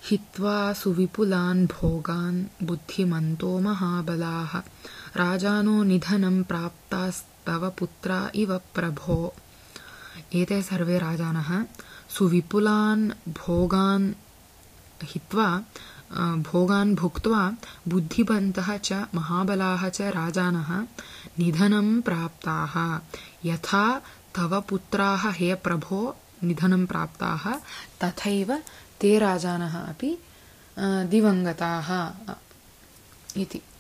हित्वा सुविपुलान् भोगान् बुद्धिमन्तो महाबलाः राजानो निधनं प्राप्तास्तव पुत्रा इव प्रभो। एते सर्वे राजानः सुविपुलान् भोगान् हित्वा भोगान् भुक्त्वा बुद्धिमन्तः च महाबलाः च राजानः निधनं प्राप्ताः यथा तव पुत्राः हे प्रभो निधनं प्राप्ताः तथैव ते राजानः अपि दिवङ्गताः इति।